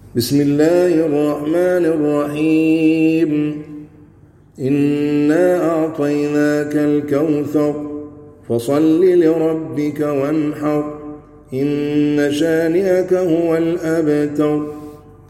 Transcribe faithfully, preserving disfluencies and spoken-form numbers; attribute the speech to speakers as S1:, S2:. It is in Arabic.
S1: بسم الله الرحمن الرحيم إنا أعطيناك الكوثر فصل لربك وانحر إن شانئك هو الأبتر.